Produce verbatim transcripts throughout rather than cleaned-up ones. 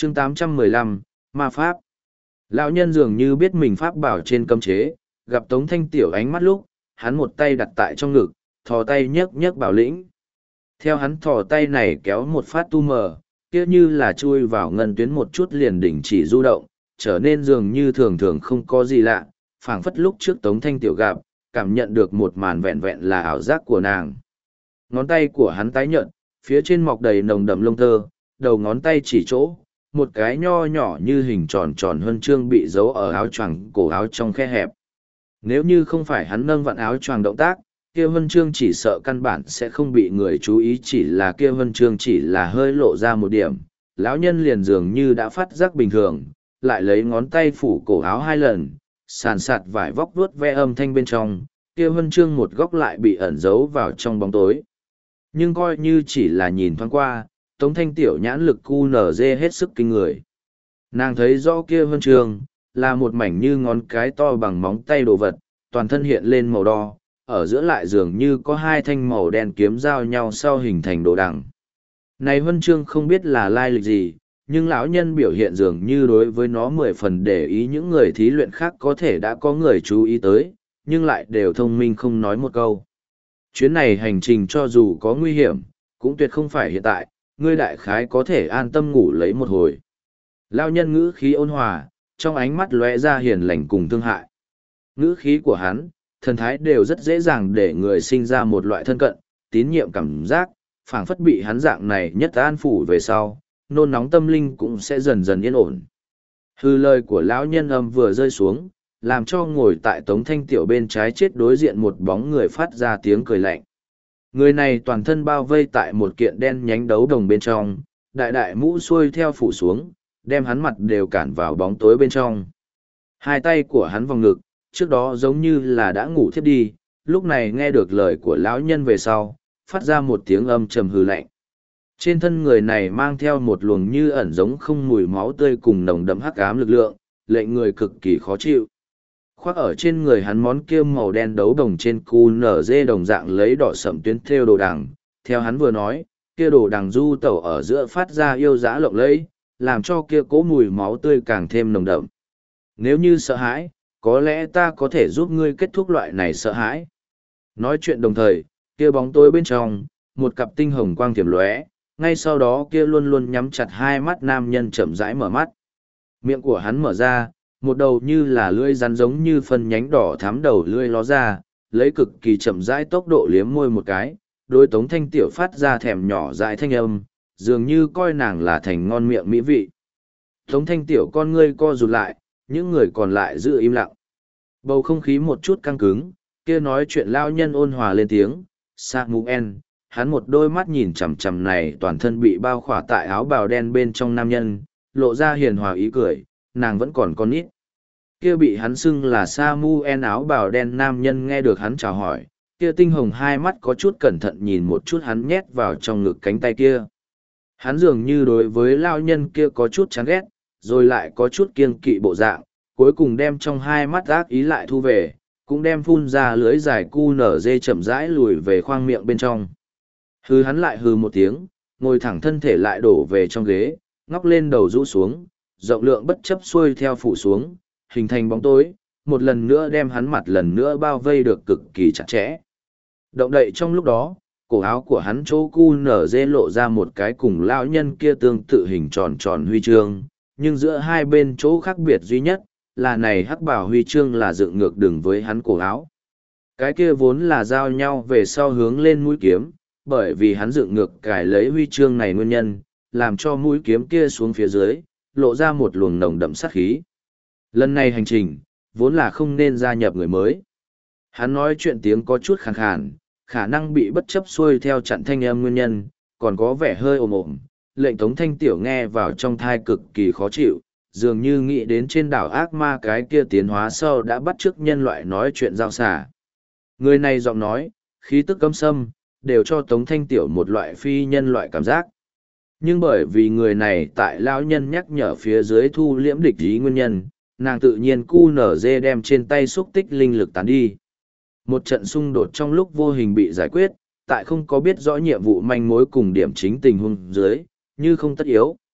chương tám trăm mười lăm, ma pháp. Lão nhân dường như biết mình pháp bảo trên cấm chế, gặp Tống Thanh Tiểu ánh mắt lúc, hắn một tay đặt tại trong ngực, thò tay nhấc nhấc bảo lĩnh. Theo hắn thò tay này kéo một phát tu mờ, kia như là chui vào ngân tuyến một chút liền đỉnh chỉ du động, trở nên dường như thường thường không có gì lạ, phảng phất lúc trước Tống Thanh Tiểu gặp, cảm nhận được một màn vẹn vẹn là ảo giác của nàng. Ngón tay của hắn tái nhợt, phía trên mọc đầy nồng đậm lông tơ, đầu ngón tay chỉ chỗ, một cái nho nhỏ như hình tròn tròn huân chương bị giấu ở áo choàng cổ áo trong khe hẹp. Nếu như không phải hắn nâng vặn áo choàng động tác, kia huân chương chỉ sợ căn bản sẽ không bị người chú ý, chỉ là kia huân chương chỉ là hơi lộ ra một điểm. Lão nhân liền dường như đã phát giác bình thường, lại lấy ngón tay phủ cổ áo hai lần, sàn sạt vải vóc vuốt ve âm thanh bên trong, kia huân chương một góc lại bị ẩn giấu vào trong bóng tối. Nhưng coi như chỉ là nhìn thoáng qua, Tống Thanh Tiểu nhãn lực cu nở dê hết sức kinh người. Nàng thấy rõ kia huân chương, là một mảnh như ngón cái to bằng móng tay đồ vật, toàn thân hiện lên màu đỏ, ở giữa lại dường như có hai thanh màu đen kiếm giao nhau sau hình thành đồ đằng. Này huân chương không biết là lai lịch gì, nhưng lão nhân biểu hiện dường như đối với nó mười phần để ý, những người thí luyện khác có thể đã có người chú ý tới, nhưng lại đều thông minh không nói một câu. Chuyến này hành trình cho dù có nguy hiểm, cũng tuyệt không phải hiện tại, ngươi đại khái có thể an tâm ngủ lấy một hồi. Lão nhân ngữ khí ôn hòa, trong ánh mắt lóe ra hiền lành cùng thương hại. Ngữ khí của hắn, thần thái đều rất dễ dàng để người sinh ra một loại thân cận, tín nhiệm cảm giác, phảng phất bị hắn dạng này nhất an phủ về sau, nôn nóng tâm linh cũng sẽ dần dần yên ổn. Hư lời của lão nhân âm vừa rơi xuống, làm cho ngồi tại Tống Thanh Tiểu bên trái chết đối diện một bóng người phát ra tiếng cười lạnh. Người này toàn thân bao vây tại một kiện đen nhánh đấu đồng bên trong, đại đại mũ xuôi theo phủ xuống, đem hắn mặt đều cản vào bóng tối bên trong. Hai tay của hắn vòng ngực, trước đó giống như là đã ngủ thiếp đi, lúc này nghe được lời của lão nhân về sau, phát ra một tiếng âm trầm hừ lạnh. Trên thân người này mang theo một luồng như ẩn giống không mùi máu tươi cùng nồng đậm hắc ám lực lượng, lệnh người cực kỳ khó chịu. Khoác ở trên người hắn món kia màu đen đấu đồng trên cu nở dê đồng dạng lấy đỏ sậm tuyến thêu đồ đằng, theo hắn vừa nói, kia đồ đằng du tẩu ở giữa phát ra yêu dã lộng lẫy, làm cho kia cố mùi máu tươi càng thêm nồng đậm. Nếu như sợ hãi, có lẽ ta có thể giúp ngươi kết thúc loại này sợ hãi. Nói chuyện đồng thời, kia bóng tối bên trong, một cặp tinh hồng quang tiềm lóe, ngay sau đó kia luôn luôn nhắm chặt hai mắt nam nhân chậm rãi mở mắt. Miệng của hắn mở ra, một đầu như là lưỡi rắn giống như phân nhánh đỏ thắm đầu lưỡi ló ra, lấy cực kỳ chậm rãi tốc độ liếm môi một cái, đối Tống Thanh Tiểu phát ra thèm nhỏ dại thanh âm, dường như coi nàng là thành ngon miệng mỹ vị. Tống Thanh Tiểu con ngươi co rụt lại, những người còn lại giữ im lặng. Bầu không khí một chút căng cứng, kia nói chuyện lao nhân ôn hòa lên tiếng, Samuel, hắn một đôi mắt nhìn chằm chằm này toàn thân bị bao khỏa tại áo bào đen bên trong nam nhân, lộ ra hiền hòa ý cười, nàng vẫn còn con nít. Kia bị hắn xưng là Samuel áo bào đen nam nhân nghe được hắn chào hỏi, kia tinh hồng hai mắt có chút cẩn thận nhìn một chút hắn nhét vào trong ngực cánh tay kia. Hắn dường như đối với lao nhân kia có chút chán ghét, rồi lại có chút kiêng kỵ bộ dạng, cuối cùng đem trong hai mắt ác ý lại thu về, cũng đem phun ra lưới dài cu nở dê chậm rãi lùi về khoang miệng bên trong. Hừ, hắn lại hừ một tiếng, ngồi thẳng thân thể lại đổ về trong ghế, ngóc lên đầu rũ xuống, rộng lượng bất chấp xuôi theo phủ xuống, hình thành bóng tối, một lần nữa đem hắn mặt lần nữa bao vây được cực kỳ chặt chẽ. Động đậy trong lúc đó, cổ áo của hắn chỗ cu nở dê lộ ra một cái cùng lão nhân kia tương tự hình tròn tròn huy chương, nhưng giữa hai bên chỗ khác biệt duy nhất, là này hắc bảo huy chương là dựng ngược đường với hắn cổ áo. Cái kia vốn là giao nhau về sau hướng lên mũi kiếm, bởi vì hắn dựng ngược cài lấy huy chương này nguyên nhân, làm cho mũi kiếm kia xuống phía dưới, lộ ra một luồng nồng đậm sát khí. Lần này hành trình, vốn là không nên gia nhập người mới. Hắn nói chuyện tiếng có chút khàn khàn, khả năng bị bất chấp xuôi theo chặn thanh âm nguyên nhân, còn có vẻ hơi ồm ồm, lệnh Tống Thanh Tiểu nghe vào trong thai cực kỳ khó chịu, dường như nghĩ đến trên đảo ác ma cái kia tiến hóa sau đã bắt chước nhân loại nói chuyện giao xả. Người này giọng nói, khí tức cấm sâm, đều cho Tống Thanh Tiểu một loại phi nhân loại cảm giác. Nhưng bởi vì người này tại lão nhân nhắc nhở phía dưới thu liễm địch ý nguyên nhân, nàng tự nhiên cu nở dê đem trên tay xúc tích linh lực tán đi. Một trận xung đột trong lúc vô hình bị giải quyết, tại không có biết rõ nhiệm vụ manh mối cùng điểm chính tình huống dưới, như không tất yếu,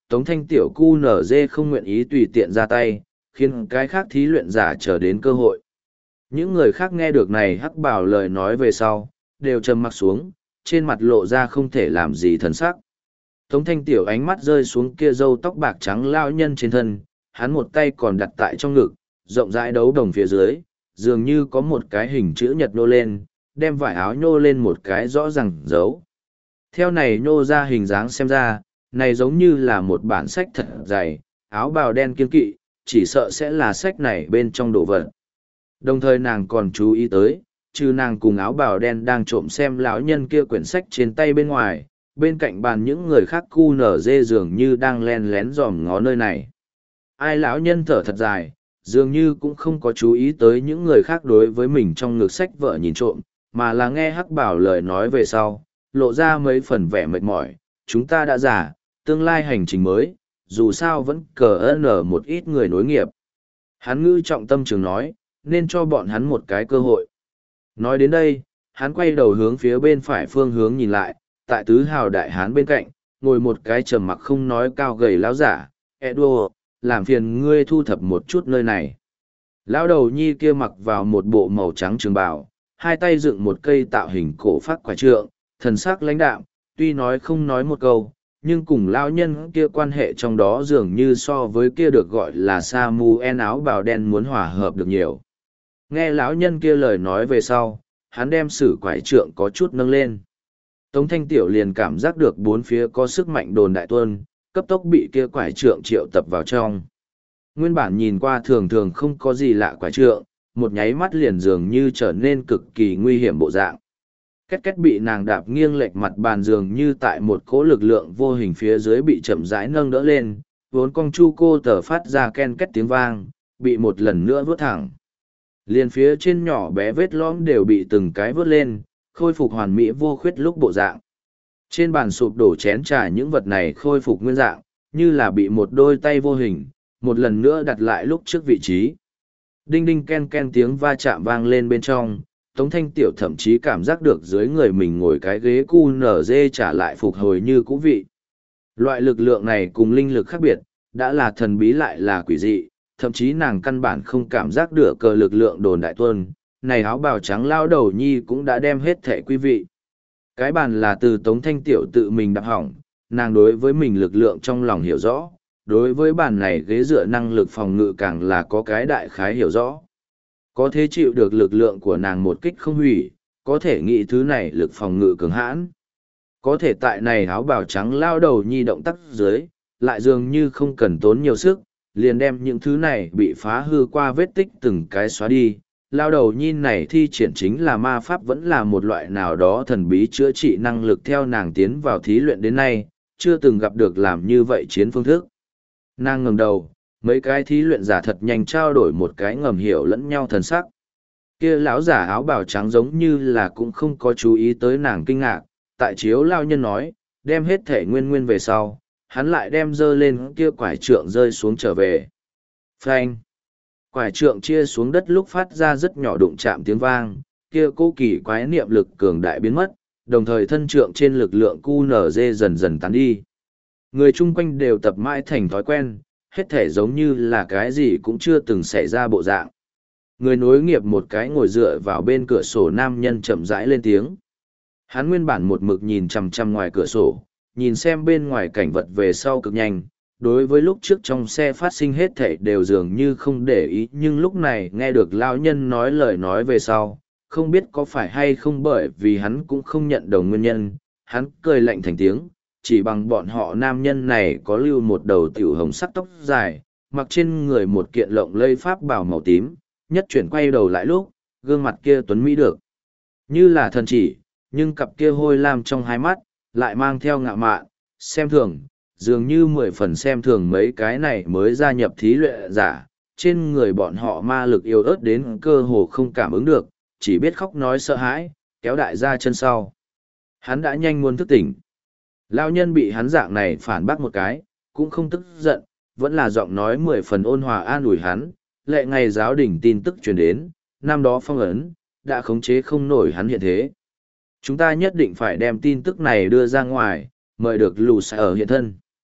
Tống Thanh tiểu cu nở dê không nguyện ý tùy tiện ra tay, khiến cái khác thí luyện giả chờ đến cơ hội. Những người khác nghe được này hắc bảo lời nói về sau, đều trầm mặc xuống, trên mặt lộ ra không thể làm gì thần sắc. Tống Thanh tiểu ánh mắt rơi xuống kia râu tóc bạc trắng lao nhân trên thân, hắn một tay còn đặt tại trong ngực, rộng rãi đấu đồng phía dưới, dường như có một cái hình chữ nhật nô lên, đem vải áo nhô lên một cái rõ ràng dấu. Theo này nhô ra hình dáng xem ra, này giống như là một bản sách thật dày, áo bào đen kiên kỵ, chỉ sợ sẽ là sách này bên trong đồ vật. Đồng thời nàng còn chú ý tới, trừ nàng cùng áo bào đen đang trộm xem lão nhân kia quyển sách trên tay bên ngoài, bên cạnh bàn những người khác cu nở dê dường như đang len lén dòm ngó nơi này. Ai lão nhân thở thật dài, dường như cũng không có chú ý tới những người khác đối với mình trong ngực sách vợ nhìn trộm, mà là nghe hắc bảo lời nói về sau, lộ ra mấy phần vẻ mệt mỏi, chúng ta đã già, tương lai hành trình mới, dù sao vẫn cờ ơn ở một ít người nối nghiệp. Hắn ngữ trọng tâm trường nói, nên cho bọn hắn một cái cơ hội. Nói đến đây, hắn quay đầu hướng phía bên phải phương hướng nhìn lại, tại tứ hào đại hán bên cạnh, ngồi một cái trầm mặc không nói cao gầy lão giả, Edward, làm phiền ngươi thu thập một chút nơi này. Lão đầu nhi kia mặc vào một bộ màu trắng trường bào, hai tay dựng một cây tạo hình cổ phát quả trượng, thần sắc lãnh đạm, tuy nói không nói một câu, nhưng cùng lão nhân kia quan hệ trong đó dường như so với kia được gọi là Samuel áo bào đen muốn hòa hợp được nhiều. Nghe lão nhân kia lời nói về sau, hắn đem sử quải trượng có chút nâng lên. Tống Thanh Tiểu liền cảm giác được bốn phía có sức mạnh đồn đại tuân, cấp tốc bị kia quải trượng triệu tập vào trong. Nguyên bản nhìn qua thường thường không có gì lạ quải trượng, một nháy mắt liền dường như trở nên cực kỳ nguy hiểm bộ dạng. Két két bị nàng đạp nghiêng lệch mặt bàn dường như tại một cỗ lực lượng vô hình phía dưới bị chậm rãi nâng đỡ lên, vốn con chu cô tờ phát ra ken két tiếng vang, bị một lần nữa vớt thẳng. Liền phía trên nhỏ bé vết lõm đều bị từng cái vớt lên, khôi phục hoàn mỹ vô khuyết lúc bộ dạng. Trên bàn sụp đổ chén trà những vật này khôi phục nguyên dạng, như là bị một đôi tay vô hình, một lần nữa đặt lại lúc trước vị trí. Đinh đinh ken ken tiếng va chạm vang lên bên trong, Tống Thanh Tiểu thậm chí cảm giác được dưới người mình ngồi cái ghế cu nở dê trả lại phục hồi như cũ vị. Loại lực lượng này cùng linh lực khác biệt, đã là thần bí lại là quỷ dị, thậm chí nàng căn bản không cảm giác được cờ lực lượng đồn đại tuân, này áo bào trắng lao đầu nhi cũng đã đem hết thể quý vị. Cái bàn là từ Tống Thanh Tiểu tự mình đạp hỏng, nàng đối với mình lực lượng trong lòng hiểu rõ, đối với bàn này ghế dựa năng lực phòng ngự càng là có cái đại khái hiểu rõ. Có thể chịu được lực lượng của nàng một kích không hủy, có thể nghĩ thứ này lực phòng ngự cường hãn. Có thể tại này áo bào trắng lao đầu nhi động tác dưới, lại dường như không cần tốn nhiều sức, liền đem những thứ này bị phá hư qua vết tích từng cái xóa đi. Lao đầu nhi này thi triển chính là ma pháp vẫn là một loại nào đó thần bí chữa trị năng lực theo nàng tiến vào thí luyện đến nay, chưa từng gặp được làm như vậy chiến phương thức. Nàng ngẩng đầu, mấy cái thí luyện giả thật nhanh trao đổi một cái ngầm hiểu lẫn nhau thần sắc. Kia lão giả áo bào trắng giống như là cũng không có chú ý tới nàng kinh ngạc, tại chiếu lao nhân nói, đem hết thể nguyên nguyên về sau, hắn lại đem dơ lên kia quải trượng rơi xuống trở về. Phanh! Quải trượng chia xuống đất lúc phát ra rất nhỏ đụng chạm tiếng vang, kia cố kỳ quái niệm lực cường đại biến mất, đồng thời thân trượng trên lực lượng cu nở dê dần dần tán đi. Người chung quanh đều tập mãi thành thói quen, hết thể giống như là cái gì cũng chưa từng xảy ra bộ dạng. Người nối nghiệp một cái ngồi dựa vào bên cửa sổ nam nhân chậm rãi lên tiếng. Hắn nguyên bản một mực nhìn chằm chằm ngoài cửa sổ, nhìn xem bên ngoài cảnh vật về sau cực nhanh. Đối với lúc trước trong xe phát sinh hết thảy đều dường như không để ý, nhưng lúc này nghe được lão nhân nói lời nói về sau, không biết có phải hay không bởi vì hắn cũng không nhận đồng nguyên nhân, hắn cười lạnh thành tiếng, chỉ bằng bọn họ nam nhân này có lưu một đầu tiểu hồng sắc tóc dài, mặc trên người một kiện lộng lây pháp bào màu tím, nhất chuyển quay đầu lại lúc, gương mặt kia tuấn mỹ được, như là thần chỉ, nhưng cặp kia hôi lam trong hai mắt, lại mang theo ngạo mạn, xem thường, dường như mười phần xem thường mấy cái này mới gia nhập thí luyện giả, trên người bọn họ ma lực yếu ớt đến cơ hồ không cảm ứng được, chỉ biết khóc nói sợ hãi, kéo đại ra chân sau. Hắn đã nhanh muốn thức tỉnh. Lão nhân bị hắn dạng này phản bác một cái, cũng không tức giận, vẫn là giọng nói mười phần ôn hòa an ủi hắn, lệ ngày giáo đỉnh tin tức truyền đến, năm đó phong ấn, đã khống chế không nổi hắn hiện thế. Chúng ta nhất định phải đem tin tức này đưa ra ngoài, mời được lù xa ở hiện thân.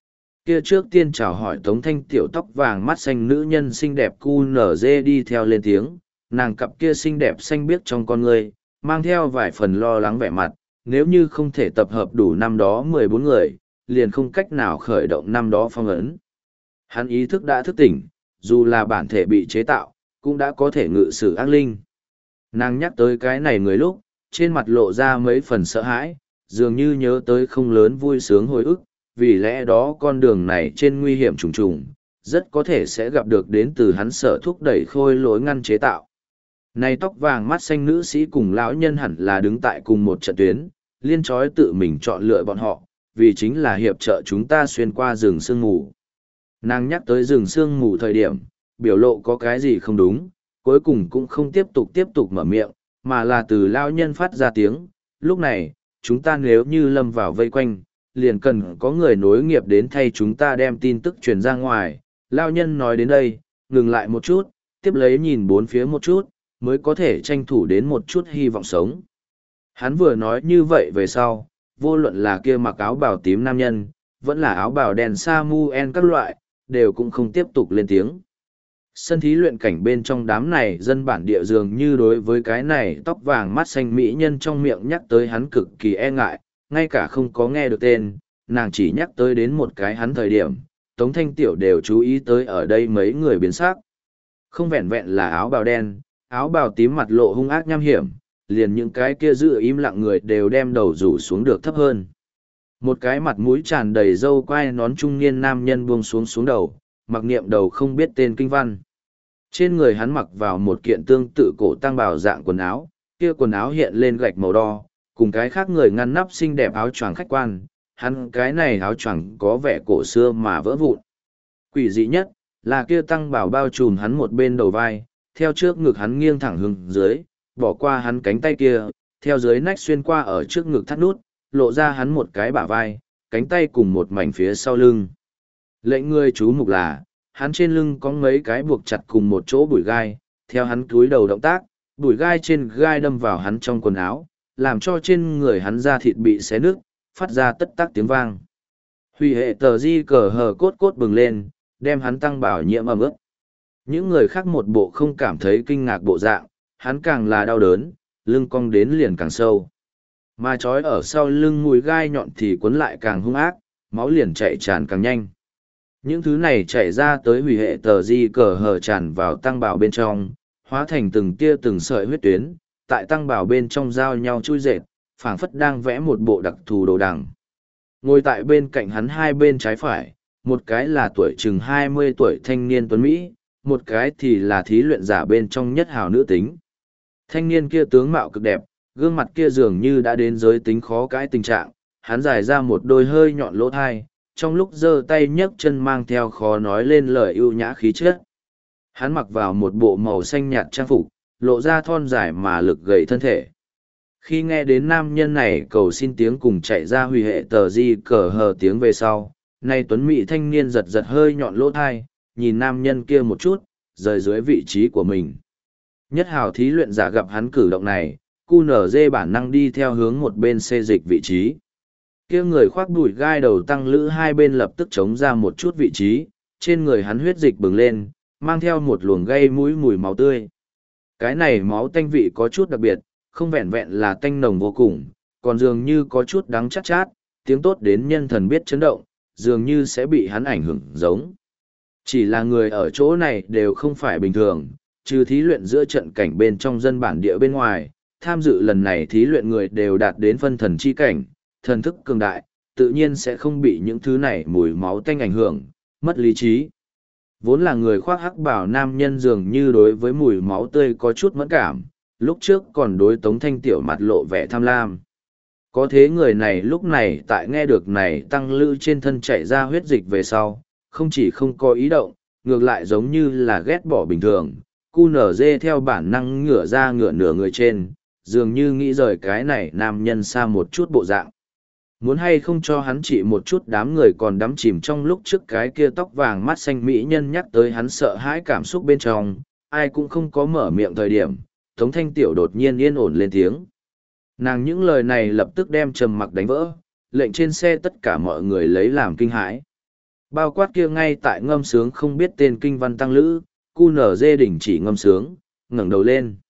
kia trước tiên chào hỏi Tống Thanh tiểu tóc vàng mắt xanh nữ nhân xinh đẹp cu nở dê đi theo lên tiếng, nàng cặp kia xinh đẹp xanh biếc trong con người, mang theo vài phần lo lắng vẻ mặt, nếu như không thể tập hợp đủ năm đó mười bốn người, liền không cách nào khởi động năm đó phong ấn. Hắn ý thức đã thức tỉnh, dù là bản thể bị chế tạo, cũng đã có thể ngự sử ác linh. Nàng nhắc tới cái này người lúc, trên mặt lộ ra mấy phần sợ hãi, dường như nhớ tới không lớn vui sướng hồi ức, vì lẽ đó con đường này trên nguy hiểm trùng trùng, rất có thể sẽ gặp được đến từ hắn sở thúc đẩy khôi lối ngăn chế tạo. Này tóc vàng mắt xanh nữ sĩ cùng lão nhân hẳn là đứng tại cùng một trận tuyến, liên chói tự mình chọn lựa bọn họ, vì chính là hiệp trợ chúng ta xuyên qua rừng sương mù. Nàng nhắc tới rừng sương mù thời điểm, biểu lộ có cái gì không đúng, cuối cùng cũng không tiếp tục tiếp tục mở miệng, mà là từ lão nhân phát ra tiếng. Lúc này, chúng ta nếu như lâm vào vây quanh, liền cần có người nối nghiệp đến thay chúng ta đem tin tức truyền ra ngoài. Lão nhân nói đến đây, ngừng lại một chút, tiếp lấy nhìn bốn phía một chút, mới có thể tranh thủ đến một chút hy vọng sống. Hắn vừa nói như vậy về sau, vô luận là kia mặc áo bào tím nam nhân, vẫn là áo bào đen Samuel các loại, đều cũng không tiếp tục lên tiếng. Sân thí luyện cảnh bên trong đám này dân bản địa dường như đối với cái này tóc vàng mắt xanh mỹ nhân trong miệng nhắc tới hắn cực kỳ e ngại, ngay cả không có nghe được tên, nàng chỉ nhắc tới đến một cái hắn thời điểm, Tống Thanh Tiểu đều chú ý tới ở đây mấy người biến sắc. Không vẹn vẹn là áo bào đen, áo bào tím mặt lộ hung ác nham hiểm, liền những cái kia giữ im lặng người đều đem đầu rủ xuống được thấp hơn. Một cái mặt mũi tràn đầy râu quai nón trung niên nam nhân buông xuống xuống đầu, mặc niệm đầu không biết tên kinh văn. Trên người hắn mặc vào một kiện tương tự cổ tăng bào dạng quần áo, kia quần áo hiện lên gạch màu đỏ, cùng cái khác người ngăn nắp xinh đẹp áo choàng khách quan, hắn cái này áo choàng có vẻ cổ xưa mà vỡ vụn. Quỷ dị nhất, là kia tăng bào bao trùm hắn một bên đầu vai, theo trước ngực hắn nghiêng thẳng hướng dưới, bỏ qua hắn cánh tay kia, theo dưới nách xuyên qua ở trước ngực thắt nút, lộ ra hắn một cái bả vai, cánh tay cùng một mảnh phía sau lưng. Lệnh người chú mục là, hắn trên lưng có mấy cái buộc chặt cùng một chỗ bùi gai, theo hắn cúi đầu động tác, bùi gai trên gai đâm vào hắn trong quần áo, làm cho trên người hắn da thịt bị xé nứt, phát ra tất tác tiếng vang. Huy hệ tờ di cờ hờ cốt cốt bừng lên, đem hắn tăng bảo nhiễm ẩm ướt. Những người khác một bộ không cảm thấy kinh ngạc bộ dạng, hắn càng là đau đớn, lưng cong đến liền càng sâu. Mà trói ở sau lưng mùi gai nhọn thì cuốn lại càng hung ác, máu liền chạy tràn càng nhanh. Những thứ này chạy ra tới hủy hệ tờ di cờ hờ tràn vào tăng bào bên trong, hóa thành từng tia từng sợi huyết tuyến, tại tăng bào bên trong giao nhau chui dệt, phảng phất đang vẽ một bộ đặc thù đồ đằng. Ngồi tại bên cạnh hắn hai bên trái phải, một cái là tuổi chừng hai mươi tuổi thanh niên tuấn Mỹ, một cái thì là thí luyện giả bên trong nhất hào nữ tính. Thanh niên kia tướng mạo cực đẹp, gương mặt kia dường như đã đến giới tính khó cãi tình trạng, hắn dài ra một đôi hơi nhọn lỗ thai, trong lúc giơ tay nhấc chân mang theo khó nói lên lời ưu nhã khí chất. Hắn mặc vào một bộ màu xanh nhạt trang phục, lộ ra thon dài mà lực gầy thân thể. Khi nghe đến nam nhân này cầu xin tiếng cùng chạy ra hủy hệ tờ di cờ hờ tiếng về sau, nay tuấn mỹ thanh niên giật giật hơi nhọn lỗ thai, nhìn nam nhân kia một chút, rời dưới vị trí của mình. Nhất hào thí luyện giả gặp hắn cử động này, cu nở dê bản năng đi theo hướng một bên xê dịch vị trí. Kia người khoác đùi gai đầu tăng lữ hai bên lập tức chống ra một chút vị trí, trên người hắn huyết dịch bừng lên, mang theo một luồng gây mũi mùi máu tươi. Cái này máu tanh vị có chút đặc biệt, không vẹn vẹn là tanh nồng vô cùng, còn dường như có chút đắng chát chát, tiếng tốt đến nhân thần biết chấn động, dường như sẽ bị hắn ảnh hưởng giống. Chỉ là người ở chỗ này đều không phải bình thường, trừ thí luyện giữa trận cảnh bên trong dân bản địa bên ngoài, tham dự lần này thí luyện người đều đạt đến phân thần chi cảnh, thần thức cường đại, tự nhiên sẽ không bị những thứ này mùi máu tanh ảnh hưởng, mất lý trí. Vốn là người khoác hắc bảo nam nhân dường như đối với mùi máu tươi có chút mẫn cảm, lúc trước còn đối Tống Thanh Tiểu mặt lộ vẻ tham lam. Có thế người này lúc này tại nghe được này tăng lữ trên thân chạy ra huyết dịch về sau, không chỉ không có ý động, ngược lại giống như là ghét bỏ bình thường, cu nở dê theo bản năng ngửa ra ngửa nửa người trên, dường như nghĩ rời cái này nam nhân xa một chút bộ dạng. Muốn hay không cho hắn trị một chút đám người còn đắm chìm trong lúc trước cái kia tóc vàng mắt xanh mỹ nhân nhắc tới hắn sợ hãi cảm xúc bên trong, ai cũng không có mở miệng thời điểm, Tống Thanh Tiểu đột nhiên yên ổn lên tiếng. Nàng những lời này lập tức đem trầm mặc đánh vỡ, lệnh trên xe tất cả mọi người lấy làm kinh hãi. Bao quát kia ngay tại ngâm sướng không biết tên kinh văn tăng lữ, cu nở dê đỉnh chỉ ngâm sướng, ngẩng đầu lên.